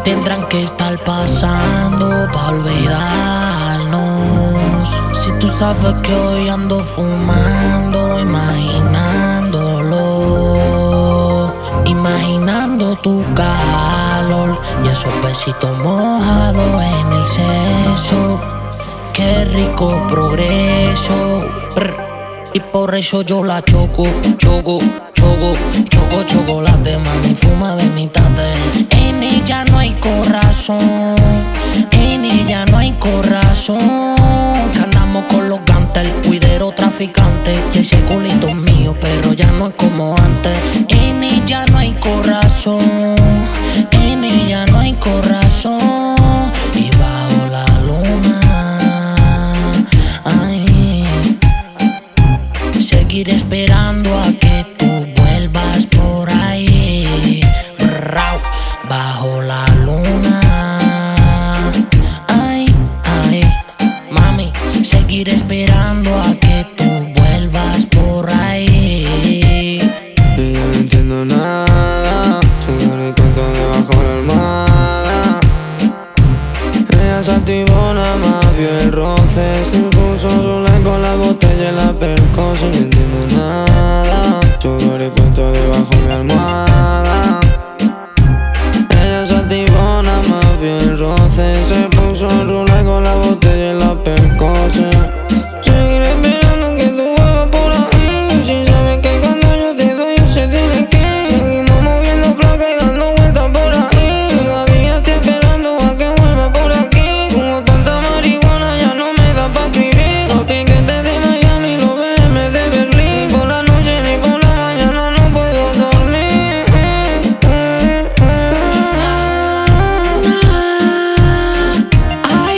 tendrán que estar pasando pa' olvidarnos. Si tú sabes que hoy ando fumando, imaginando tu calor y esos besitos mojados en el seso. Qué rico progreso. Y por eso yo la chocolate, mami, fuma de mi tate. En ella no hay corazón, en ella no hay corazón. Que andamos con los gantes, el cuidero traficante. Y ese culito es mío, pero ya no es como antes. En ella no hay corazón, en ella no hay corazón. Y bajo la luna, ay, seguir esperando a que tú vuelvas por ahí. Bajo la luna, ay, ay, mami, seguir esperando a que tú vuelvas por ahí. Y yo no entiendo nada, tengo el cuento debajo de la almohada. Ella se activó, nada más vio el roce. Se puso sola con la botella y la percosa. No entiendo nada, todo el cuento debajo de mi almohada. Ella se activó, nada más vio el roce. Se puso sola con la botella y la percosa. Seguiré esperando que tú vuelvas por ahí. Si sabes que cuando yo te doy se tiene que ir. Seguimos moviendo placas y dando vueltas por ahí. Todavía estoy esperando a que vuelva por aquí. Como tanta marihuana ya no me da pa' escribir. Los tickets de Miami, los BM de Berlín. Por la noche ni por la mañana no puedo dormir. Ay,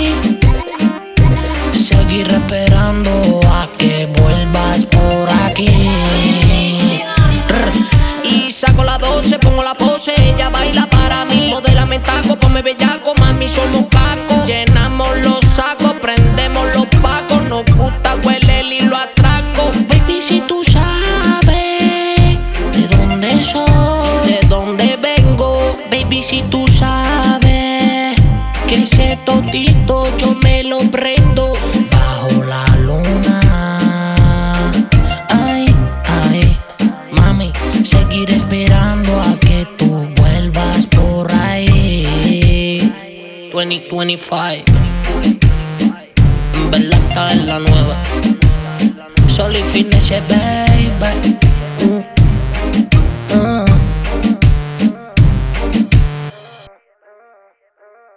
seguir esperando a que vuelvas por aquí. Y saco la 12, pongo la pose, ella baila para mí. Modélame taco, ponme bellaco, mami, somos cacos. Llenamos los sacos, prendemos los pacos. Nos gusta huele y lo atraco. Baby, si tú sabes de dónde soy, de dónde vengo. Baby, si tú sabes que ese todito yo me lo prendo. Bajo la luna, ay, ay, mami, seguir esperando a que tú vuelvas por ahí. 2025, en verdad está en la nueva. Sol y fines, baby.